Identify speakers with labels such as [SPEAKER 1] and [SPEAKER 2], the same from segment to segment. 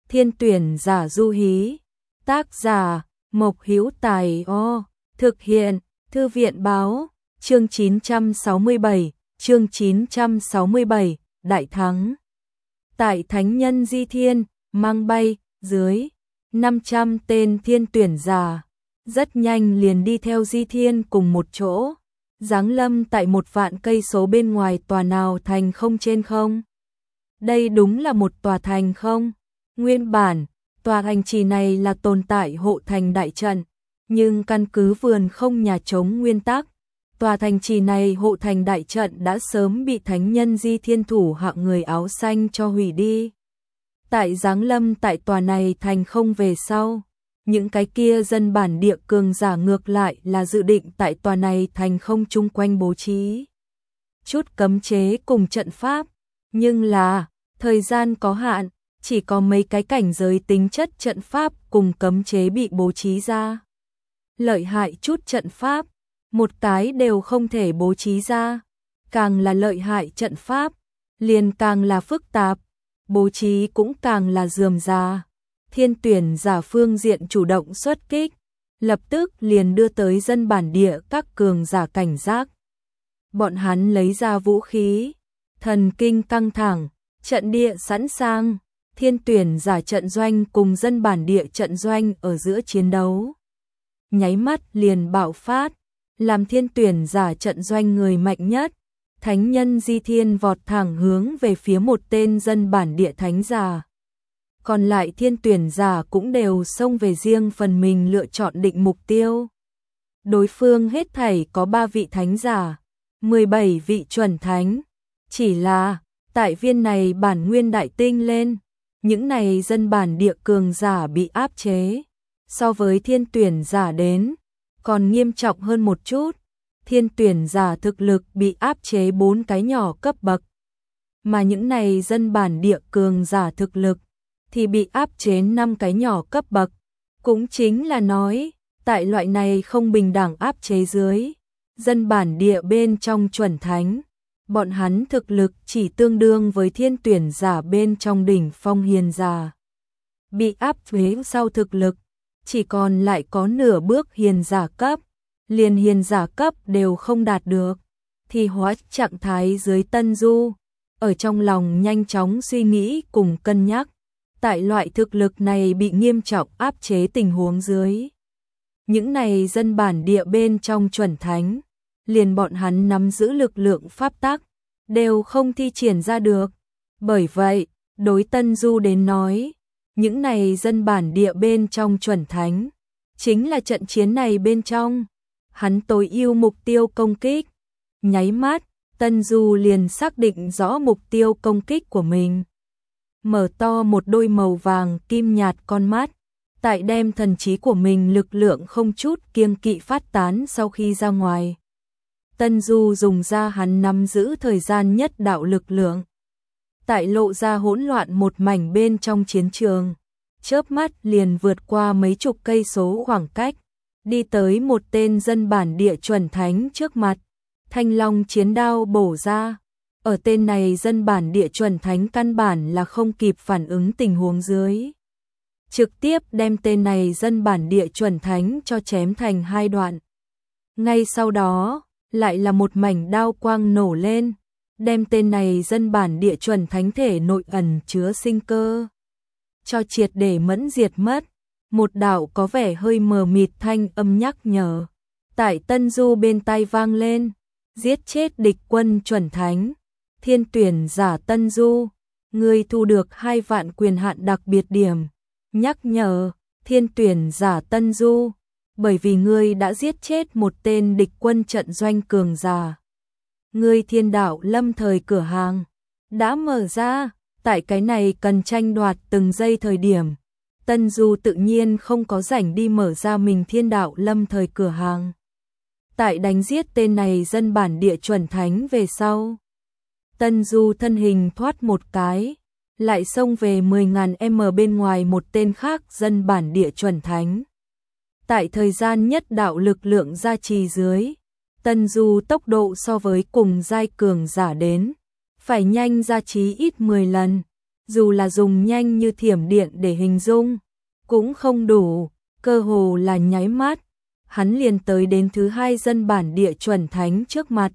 [SPEAKER 1] Thiên tuyển giả du hí. Tác giả Mộc Hữu Tài. Thực hiện Thư viện báo. Chương 967, Đại thắng. Tại Thánh Nhân Di Thiên, mang bay, dưới 500 tên thiên tuyển giả, rất nhanh liền đi theo Di Thiên cùng một chỗ, giáng lâm tại 1.000 cây số bên ngoài tòa nào thành không trên không. Đây đúng là một tòa thành không. Nguyên bản, tòa thành trì này là tồn tại hộ thành đại trận, nhưng căn cứ vườn không nhà trống nguyên tắc, tòa thành trì này hộ thành đại trận đã sớm bị Thánh Nhân Di Thiên thủ hạng người áo xanh cho hủy đi. Tại giáng lâm tại tòa này thành không về sau, những cái kia dân bản địa cường giả ngược lại là dự định tại tòa này thành không chung quanh bố trí chút cấm chế cùng trận pháp, nhưng là thời gian có hạn, chỉ có mấy cái cảnh giới tính chất trận pháp cùng cấm chế bị bố trí ra. Lợi hại chút trận pháp, một cái đều không thể bố trí ra, càng là lợi hại trận pháp, liền càng là phức tạp, bố trí cũng càng là rườm rà. Thiên tuyển giả phương diện chủ động xuất kích, lập tức liền đưa tới dân bản địa các cường giả cảnh giác. Bọn hắn lấy ra vũ khí, thần kinh căng thẳng, trận địa sẵn sàng, thiên tuyển giả trận doanh cùng dân bản địa trận doanh ở giữa chiến đấu. Nháy mắt liền bạo phát, làm thiên tuyển giả trận doanh người mạnh nhất, Thánh Nhân Di Thiên vọt thẳng hướng về phía một tên dân bản địa thánh giả. Còn lại thiên tuyển giả cũng đều xông về riêng phần mình lựa chọn định mục tiêu. Đối phương hết thảy có 3 vị thánh giả, 17 vị chuẩn thánh. Chỉ là, tại viên này bản nguyên đại tinh lên, những này dân bản địa cường giả bị áp chế. So với thiên tuyển giả đến, còn nghiêm trọng hơn một chút. Thiên tuyển giả thực lực bị áp chế 4 cái nhỏ cấp bậc. Mà những này dân bản địa cường giả thực lực thì bị áp chế 5 cái nhỏ cấp bậc. Cũng chính là nói, tại loại này không bình đẳng áp chế dưới, dân bản địa bên trong chuẩn thánh, bọn hắn thực lực chỉ tương đương với thiên tuyển giả bên trong đỉnh phong hiền giả. Bị áp chế sau thực lực, chỉ còn lại có nửa bước hiền giả cấp, liền hiền giả cấp đều không đạt được, thì hóa trạng thái dưới Tân Du, ở trong lòng nhanh chóng suy nghĩ cùng cân nhắc. Tại loại thực lực này bị nghiêm trọng áp chế tình huống dưới, những này dân bản địa bên trong chuẩn thánh, liền bọn hắn nắm giữ lực lượng pháp tắc, đều không thi triển ra được. Bởi vậy, đối Tân Du đến nói, những này dân bản địa bên trong chuẩn thánh, chính là trận chiến này bên trong hắn tối ưu mục tiêu công kích. Nháy mắt, Tân Du liền xác định rõ mục tiêu công kích của mình. Mở to một đôi màu vàng kim nhạt con mắt, tại đem thần trí của mình lực lượng không chút kiêng kỵ phát tán sau khi ra ngoài. Tân Du dùng ra hắn nắm giữ thời gian nhất đạo lực lượng. Tại lộ ra hỗn loạn một mảnh bên trong chiến trường, chớp mắt liền vượt qua mấy chục cây số khoảng cách, đi tới một tên dân bản địa chuẩn thánh trước mặt, thanh long chiến đao bổ ra. Ở tên này dân bản địa chuẩn thánh căn bản là không kịp phản ứng tình huống dưới, trực tiếp đem tên này dân bản địa chuẩn thánh cho chém thành 2 đoạn. Ngay sau đó, lại là một mảnh đao quang nổ lên, đem tên này dân bản địa chuẩn thánh thể nội ẩn chứa sinh cơ cho triệt để mẫn diệt mất. Một đạo có vẻ hơi mờ mịt thanh âm nhắc nhở tại Tân Du bên tai vang lên: giết chết địch quân chuẩn thánh. Thiên tuyển giả Tân Du, ngươi thu được 2 vạn quyền hạn đặc biệt điểm. Nhắc nhở, thiên tuyển giả Tân Du, bởi vì ngươi đã giết chết một tên địch quân trận doanh cường giả, ngươi thiên đạo lâm thời cửa hàng đã mở ra. Tại cái này cần tranh đoạt từng giây thời điểm, Tân Du tự nhiên không có rảnh đi mở ra mình thiên đạo lâm thời cửa hàng. Tại đánh giết tên này dân bản địa chuẩn thánh về sau, Tân Du thân hình thoát một cái, lại xông về 10.000 m bên ngoài một tên khác dân bản địa chuẩn thánh. Tại thời gian nhất đạo lực lượng gia trì dưới, Tân Du tốc độ so với cùng giai cường giả đến phải nhanh gia trí ít 10 lần. dù là dùng nhanh như thiểm điện để hình dung, cũng không đủ, cơ hồ là nháy mắt, hắn liền tới đến thứ hai dân bản địa chuẩn thánh trước mặt.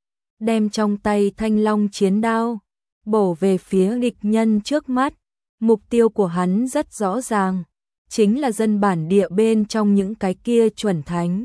[SPEAKER 1] Đem trong tay thanh long chiến đao, bổ về phía địch nhân trước mắt, mục tiêu của hắn rất rõ ràng, chính là dân bản địa bên trong những cái kia chuẩn thánh.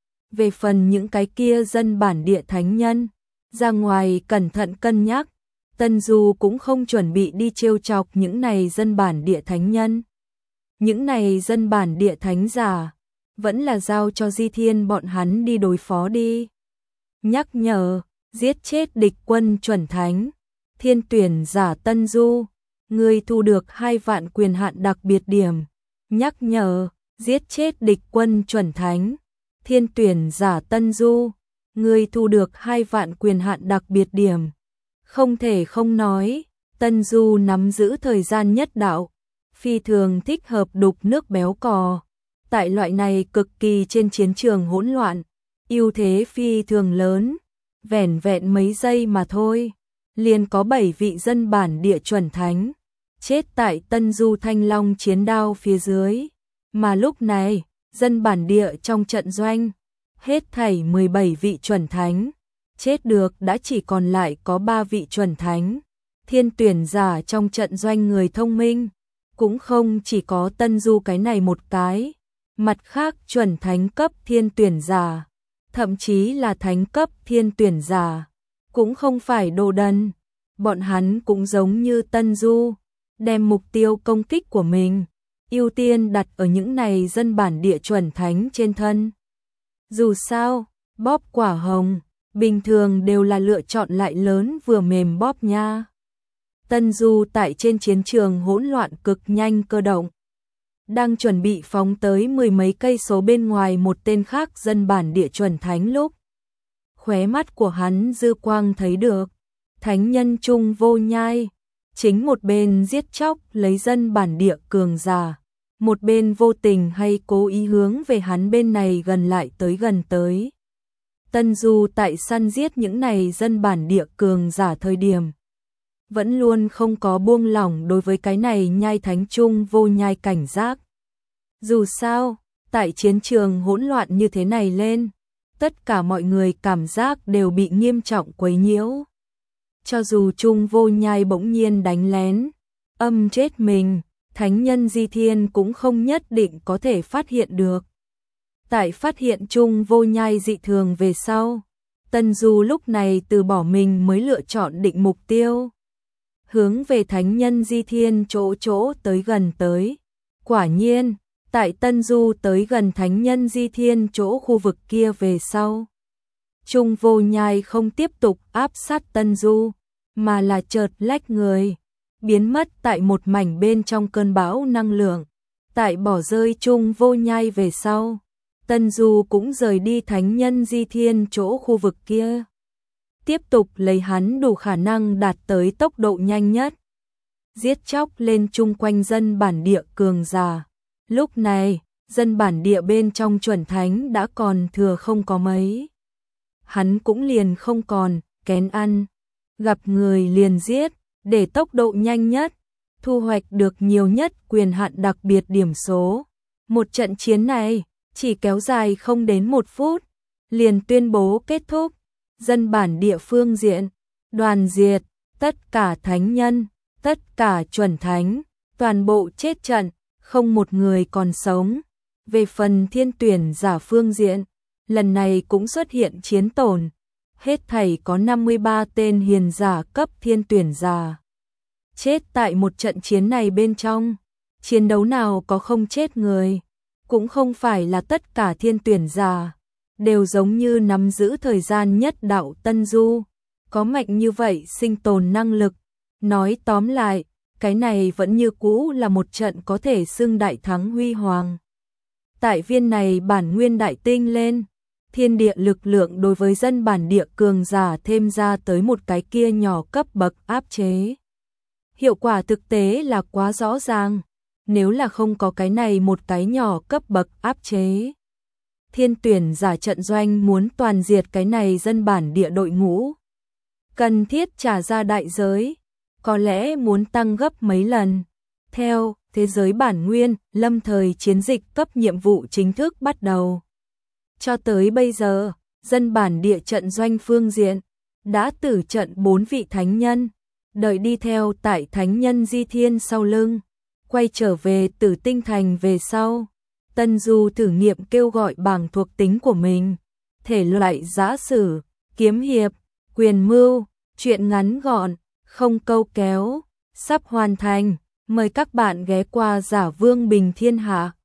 [SPEAKER 1] Về phần những cái kia dân bản địa thánh nhân, ra ngoài cẩn thận cân nhắc, Tân Du cũng không chuẩn bị đi trêu chọc những này dân bản địa thánh nhân. Những này dân bản địa thánh giả, vẫn là giao cho Di Thiên bọn hắn đi đối phó đi. Nhắc nhở, giết chết địch quân chuẩn thánh, thiên tuyển giả Tân Du, người thu được 2 vạn quyền hạn đặc biệt điểm. Nhắc nhở, giết chết địch quân chuẩn thánh, thiên tuyển giả Tân Du, người thu được 2 vạn quyền hạn đặc biệt điểm. Không thể không nói, Tân Du nắm giữ thời gian nhất đạo, phi thường thích hợp đục nước béo cò. Tại loại này cực kỳ trên chiến trường hỗn loạn, ưu thế phi thường lớn, vẻn vẹn mấy giây mà thôi, liền có 7 vị dân bản địa chuẩn thánh chết tại Tân Du thanh long chiến đao phía dưới. Mà lúc này, dân bản địa trong trận doanh, hết thảy 17 vị chuẩn thánh, chết được đã chỉ còn lại có 3 vị chuẩn thánh. Thiên tuyển giả trong trận doanh người thông minh, cũng không chỉ có Tân Du cái này một cái, mặt khác chuẩn thánh cấp thiên tuyển giả, thậm chí là thánh cấp thiên tuyển giả, cũng không phải đồ đần, bọn hắn cũng giống như Tân Du, đem mục tiêu công kích của mình ưu tiên đặt ở những này dân bản địa chuẩn thánh trên thân. Dù sao, bóp quả hồng, bình thường đều là lựa chọn lại lớn vừa mềm bóp nha. Tân Du tại trên chiến trường hỗn loạn cực nhanh cơ động, đang chuẩn bị phóng tới 10 mấy cây số bên ngoài một tên khác dân bản địa chuẩn thánh lúc. Khóe mắt của hắn dư quang thấy được, thánh nhân Trung Vô Nhai, chính một bên giết chóc lấy dân bản địa cường giả, một bên vô tình hay cố ý hướng về hắn bên này gần tới. Tân Du tại săn giết những này dân bản địa cường giả thời điểm, vẫn luôn không có buông lỏng đối với cái này nhai thánh Trung Vô Nhai cảnh giác. Dù sao, tại chiến trường hỗn loạn như thế này lên, tất cả mọi người cảm giác đều bị nghiêm trọng quấy nhiễu. Cho dù Trung Vô Nhai bỗng nhiên đánh lén, âm chết mình, thánh nhân Di Thiên cũng không nhất định có thể phát hiện được. Tại phát hiện Trung Vô Nhai dị thường về sau, Tân Du lúc này từ bỏ mình mới lựa chọn định mục tiêu, hướng về thánh nhân Di Thiên chỗ tới gần tới. Quả nhiên, tại Tân Du tới gần thánh nhân Di Thiên chỗ khu vực kia về sau, Trung Vô Nhai không tiếp tục áp sát Tân Du, mà là chợt lách người, biến mất tại một mảnh bên trong cơn bão năng lượng. Tại bỏ rơi Trung Vô Nhai về sau, Tân Du cũng rời đi thánh nhân Di Thiên chỗ khu vực kia, tiếp tục lấy hắn đủ khả năng đạt tới tốc độ nhanh nhất, giết chóc lên chung quanh dân bản địa cường giả. Lúc này, dân bản địa bên trong chuẩn thánh đã còn thừa không có mấy. Hắn cũng liền không còn, kén ăn, gặp người liền giết, để tốc độ nhanh nhất, thu hoạch được nhiều nhất quyền hạn đặc biệt điểm số. Một trận chiến này, chỉ kéo dài không đến 1 phút, liền tuyên bố kết thúc. Dân bản địa phương diện, đoàn diệt, tất cả thánh nhân, tất cả chuẩn thánh, toàn bộ chết trận, không một người còn sống. Về phần thiên tuyển giả phương diện, lần này cũng xuất hiện chiến tổn, hết thảy có 53 tên hiền giả cấp thiên tuyển giả chết tại một trận chiến này bên trong. Chiến đấu nào có không chết người, cũng không phải là tất cả thiên tuyển giả đều giống như nắm giữ thời gian nhất đạo Tân Du, có mạnh như vậy sinh tồn năng lực. Nói tóm lại, cái này vẫn như cũ là một trận có thể xưng đại thắng huy hoàng. Tại viên này bản nguyên đại tinh lên, thiên địa lực lượng đối với dân bản địa cường giả thêm ra tới một cái kia nhỏ cấp bậc áp chế. Hiệu quả thực tế là quá rõ ràng, nếu là không có cái này một cái nhỏ cấp bậc áp chế, thiên tuyển giả trận doanh muốn toàn diệt cái này dân bản địa đội ngũ, cần thiết trả ra đại giới, có lẽ muốn tăng gấp mấy lần. Theo thế giới bản nguyên, lâm thời chiến dịch cấp nhiệm vụ chính thức bắt đầu. Cho tới bây giờ, dân bản địa trận doanh phương diện đã tử trận 4 vị thánh nhân, đợi đi theo tại thánh nhân Di Thiên sau lưng, quay trở về Tử Tinh Thành về sau. Tân Du thử nghiệm kêu gọi bảng thuộc tính của mình, thể loại giã sử, kiếm hiệp, quyền mưu, truyện ngắn gọn, không câu kéo, sắp hoàn thành. Mời các bạn ghé qua Giả Vương Bình Thiên Hạ.